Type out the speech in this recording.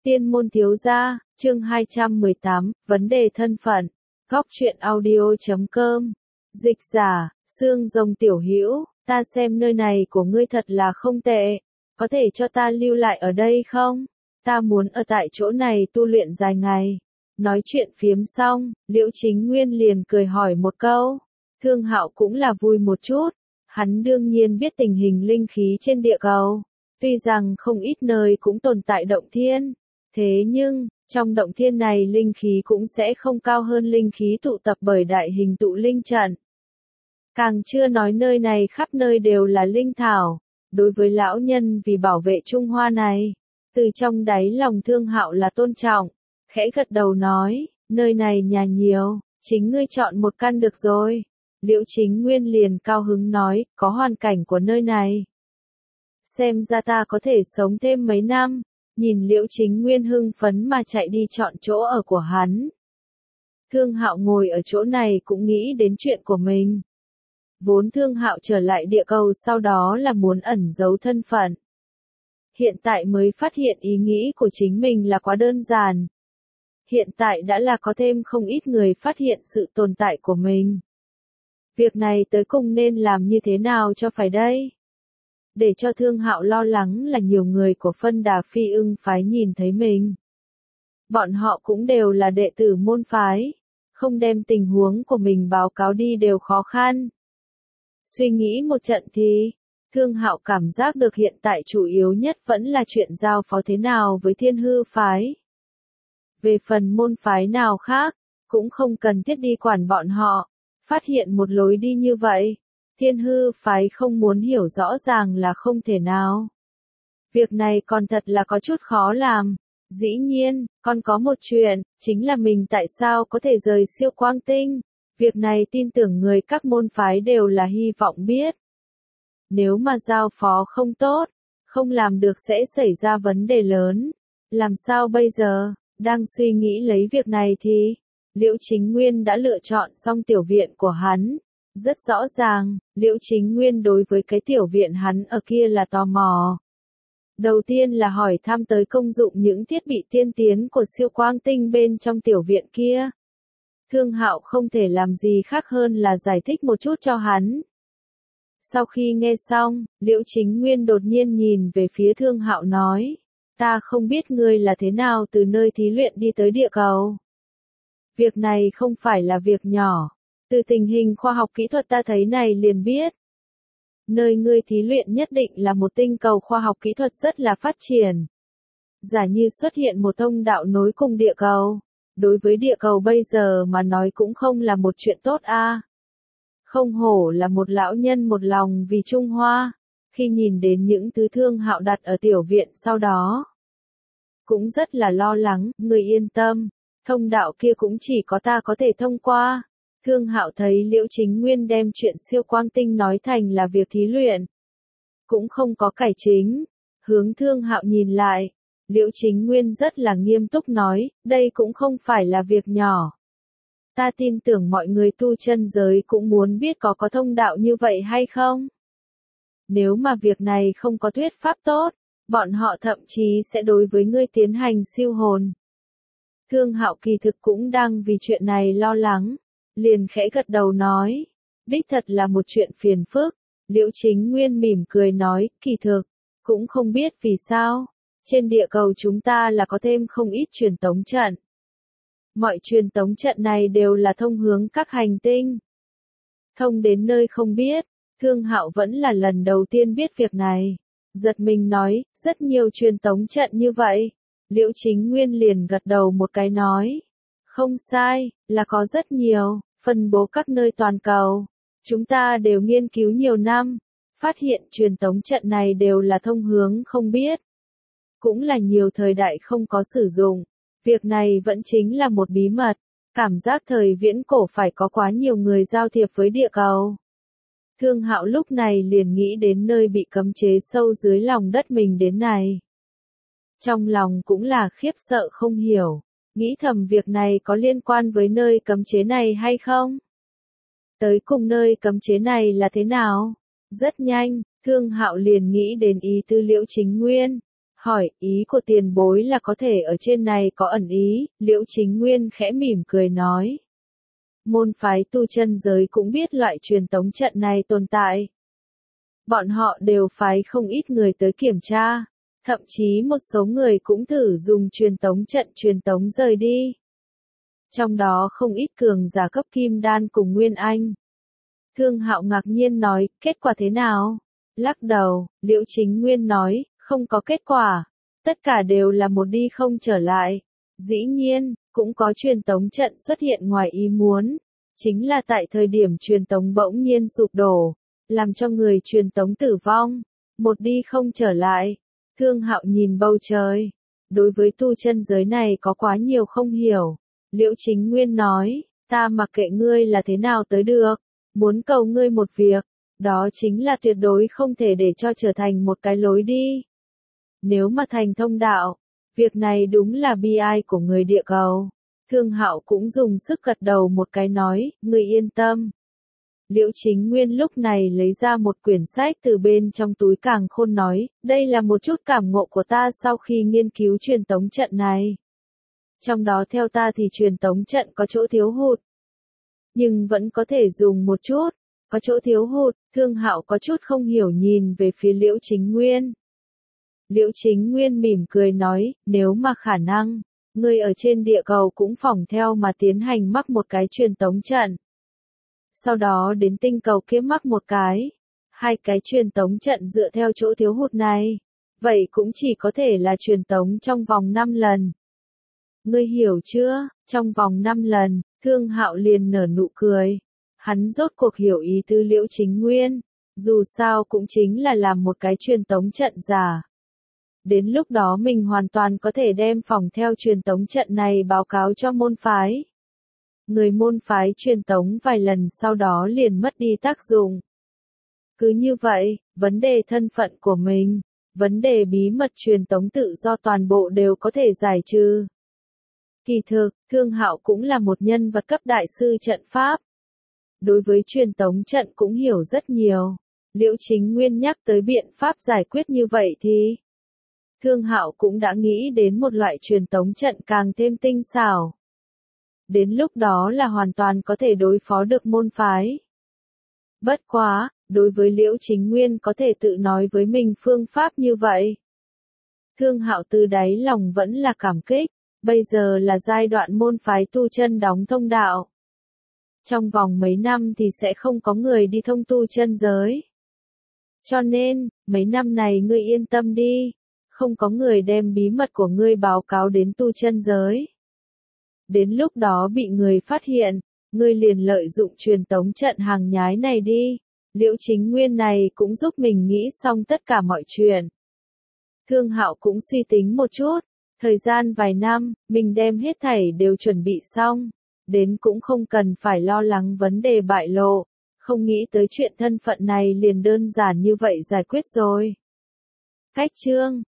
Tiên môn thiếu gia, chương 218, vấn đề thân phận. Góc truyện audio.com. Dịch giả, Xương Rồng tiểu hữu, ta xem nơi này của ngươi thật là không tệ. Có thể cho ta lưu lại ở đây không? Ta muốn ở tại chỗ này tu luyện dài ngày. Nói chuyện phiếm xong, Liễu Chính Nguyên liền cười hỏi một câu. Thương Hạo cũng là vui một chút. Hắn đương nhiên biết tình hình linh khí trên địa cầu. Tuy rằng không ít nơi cũng tồn tại động thiên. Thế nhưng, trong động thiên này linh khí cũng sẽ không cao hơn linh khí tụ tập bởi đại hình tụ linh trận. Càng chưa nói nơi này khắp nơi đều là linh thảo. Đối với lão nhân vì bảo vệ Trung Hoa này, từ trong đáy lòng Thương Hạo là tôn trọng, khẽ gật đầu nói, nơi này nhà nhiều, chính ngươi chọn một căn được rồi. Liễu Chính Nguyên liền cao hứng nói, có hoàn cảnh của nơi này. Xem ra ta có thể sống thêm mấy năm. Nhìn Liễu Chính Nguyên hưng phấn mà chạy đi chọn chỗ ở của hắn. Thương Hạo ngồi ở chỗ này cũng nghĩ đến chuyện của mình. Vốn Thương Hạo trở lại địa cầu sau đó là muốn ẩn giấu thân phận. Hiện tại mới phát hiện ý nghĩ của chính mình là quá đơn giản. Hiện tại đã là có thêm không ít người phát hiện sự tồn tại của mình. Việc này tới cùng nên làm như thế nào cho phải đây? Để cho Thương Hạo lo lắng là nhiều người của Phân Đà Phi Ưng phái nhìn thấy mình. Bọn họ cũng đều là đệ tử môn phái, không đem tình huống của mình báo cáo đi đều khó khăn. Suy nghĩ một trận thì, Thương Hạo cảm giác được hiện tại chủ yếu nhất vẫn là chuyện giao phó thế nào với Thiên Hư phái. Về phần môn phái nào khác, cũng không cần thiết đi quản bọn họ, phát hiện một lối đi như vậy. Thiên Hư phái không muốn hiểu rõ ràng là không thể nào. Việc này còn thật là có chút khó làm. Dĩ nhiên, còn có một chuyện, chính là mình tại sao có thể rời siêu quang tinh. Việc này tin tưởng người các môn phái đều là hy vọng biết. Nếu mà giao phó không tốt, không làm được sẽ xảy ra vấn đề lớn. Làm sao bây giờ? Đang suy nghĩ lấy việc này thì, Liễu Chính Nguyên đã lựa chọn xong tiểu viện của hắn. Rất rõ ràng, Liễu Chính Nguyên đối với cái tiểu viện hắn ở kia là tò mò. Đầu tiên là hỏi thăm tới công dụng những thiết bị tiên tiến của siêu quang tinh bên trong tiểu viện kia. Thương Hạo không thể làm gì khác hơn là giải thích một chút cho hắn. Sau khi nghe xong, Liễu Chính Nguyên đột nhiên nhìn về phía Thương Hạo nói, ta không biết ngươi là thế nào từ nơi thí luyện đi tới địa cầu. Việc này không phải là việc nhỏ. Từ tình hình khoa học kỹ thuật ta thấy này liền biết. Nơi ngươi thí luyện nhất định là một tinh cầu khoa học kỹ thuật rất là phát triển. Giả như xuất hiện một thông đạo nối cùng địa cầu. Đối với địa cầu bây giờ mà nói cũng không là một chuyện tốt a. Không hổ là một lão nhân một lòng vì Trung Hoa. Khi nhìn đến những thứ Thương Hạo đặt ở tiểu viện sau đó. Cũng rất là lo lắng, người yên tâm. Thông đạo kia cũng chỉ có ta có thể thông qua. Thương Hạo thấy Liễu Chính Nguyên đem chuyện siêu quang tinh nói thành là việc thí luyện. Cũng không có cải chính. Hướng Thương Hạo nhìn lại. Liễu Chính Nguyên rất là nghiêm túc nói, đây cũng không phải là việc nhỏ. Ta tin tưởng mọi người tu chân giới cũng muốn biết có thông đạo như vậy hay không. Nếu mà việc này không có thuyết pháp tốt, bọn họ thậm chí sẽ đối với ngươi tiến hành siêu hồn. Thương Hạo kỳ thực cũng đang vì chuyện này lo lắng. Liền khẽ gật đầu nói, đích thật là một chuyện phiền phức. Liễu Chính Nguyên mỉm cười nói, kỳ thực, cũng không biết vì sao, trên địa cầu chúng ta là có thêm không ít truyền tống trận. Mọi truyền tống trận này đều là thông hướng các hành tinh. Thông đến nơi không biết, Thương Hạo vẫn là lần đầu tiên biết việc này. Giật mình nói, rất nhiều truyền tống trận như vậy. Liễu Chính Nguyên liền gật đầu một cái nói. Không sai, là có rất nhiều, phân bố các nơi toàn cầu. Chúng ta đều nghiên cứu nhiều năm, phát hiện truyền tống trận này đều là thông hướng không biết. Cũng là nhiều thời đại không có sử dụng. Việc này vẫn chính là một bí mật. Cảm giác thời viễn cổ phải có quá nhiều người giao thiệp với địa cầu. Thương Hạo lúc này liền nghĩ đến nơi bị cấm chế sâu dưới lòng đất mình đến này. Trong lòng cũng là khiếp sợ không hiểu. Nghĩ thầm việc này có liên quan với nơi cấm chế này hay không? Tới cùng nơi cấm chế này là thế nào? Rất nhanh, Thương Hạo liền nghĩ đến ý tư Liễu Chính Nguyên. Hỏi, ý của tiền bối là có thể ở trên này có ẩn ý, Liễu Chính Nguyên khẽ mỉm cười nói. Môn phái tu chân giới cũng biết loại truyền tống trận này tồn tại. Bọn họ đều phái không ít người tới kiểm tra, thậm chí một số người cũng thử dùng truyền tống trận truyền tống rời đi. Trong đó không ít cường giả cấp kim đan cùng Nguyên Anh. Thương Hạo ngạc nhiên nói, kết quả thế nào? Lắc đầu, Liễu Chính Nguyên nói, không có kết quả. Tất cả đều là một đi không trở lại. Dĩ nhiên, cũng có truyền tống trận xuất hiện ngoài ý muốn. Chính là tại thời điểm truyền tống bỗng nhiên sụp đổ, làm cho người truyền tống tử vong. Một đi không trở lại. Thương Hạo nhìn bầu trời. Đối với tu chân giới này có quá nhiều không hiểu. Liễu Chính Nguyên nói, ta mặc kệ ngươi là thế nào tới được. Muốn cầu ngươi một việc. Đó chính là tuyệt đối không thể để cho trở thành một cái lối đi. Nếu mà thành thông đạo, việc này đúng là bi ai của người địa cầu. Thương Hạo cũng dùng sức gật đầu một cái nói, ngươi yên tâm. Liễu Chính Nguyên lúc này lấy ra một quyển sách từ bên trong túi càng khôn nói, đây là một chút cảm ngộ của ta sau khi nghiên cứu truyền tống trận này. Trong đó theo ta thì truyền tống trận có chỗ thiếu hụt. Nhưng vẫn có thể dùng một chút. Có chỗ thiếu hụt, Thương Hạo có chút không hiểu nhìn về phía Liễu Chính Nguyên. Liễu Chính Nguyên mỉm cười nói, nếu mà khả năng, ngươi ở trên địa cầu cũng phỏng theo mà tiến hành mắc một cái truyền tống trận. Sau đó đến tinh cầu kia mắc một cái. Hai cái truyền tống trận dựa theo chỗ thiếu hụt này. Vậy cũng chỉ có thể là truyền tống trong vòng 5 lần. Ngươi hiểu chưa? Trong vòng 5 lần, Thương Hạo liền nở nụ cười. Hắn rốt cuộc hiểu ý tứ Liễu Chính Nguyên. Dù sao cũng chính là làm một cái truyền tống trận giả. Đến lúc đó mình hoàn toàn có thể đem phòng theo truyền tống trận này báo cáo cho môn phái. Người môn phái truyền tống vài lần sau đó liền mất đi tác dụng. Cứ như vậy, vấn đề thân phận của mình, vấn đề bí mật truyền tống tự do toàn bộ đều có thể giải trừ. Kỳ thực, Thương Hạo cũng là một nhân vật cấp đại sư trận pháp. Đối với truyền tống trận cũng hiểu rất nhiều. Liễu Chính Nguyên nhắc tới biện pháp giải quyết như vậy thì Thương Hạo cũng đã nghĩ đến một loại truyền tống trận càng thêm tinh xảo. Đến lúc đó là hoàn toàn có thể đối phó được môn phái. Bất quá, đối với Liễu Chính Nguyên có thể tự nói với mình phương pháp như vậy. Thương Hạo từ đáy lòng vẫn là cảm kích, bây giờ là giai đoạn môn phái tu chân đóng thông đạo. Trong vòng mấy năm thì sẽ không có người đi thông tu chân giới. Cho nên, mấy năm này ngươi yên tâm đi, không có người đem bí mật của ngươi báo cáo đến tu chân giới. Đến lúc đó bị người phát hiện, ngươi liền lợi dụng truyền tống trận hàng nhái này đi. Liễu Chính Nguyên này cũng giúp mình nghĩ xong tất cả mọi chuyện. Thương Hạo cũng suy tính một chút, thời gian vài năm, mình đem hết thảy đều chuẩn bị xong, đến cũng không cần phải lo lắng vấn đề bại lộ, không nghĩ tới chuyện thân phận này liền đơn giản như vậy giải quyết rồi. Cách chương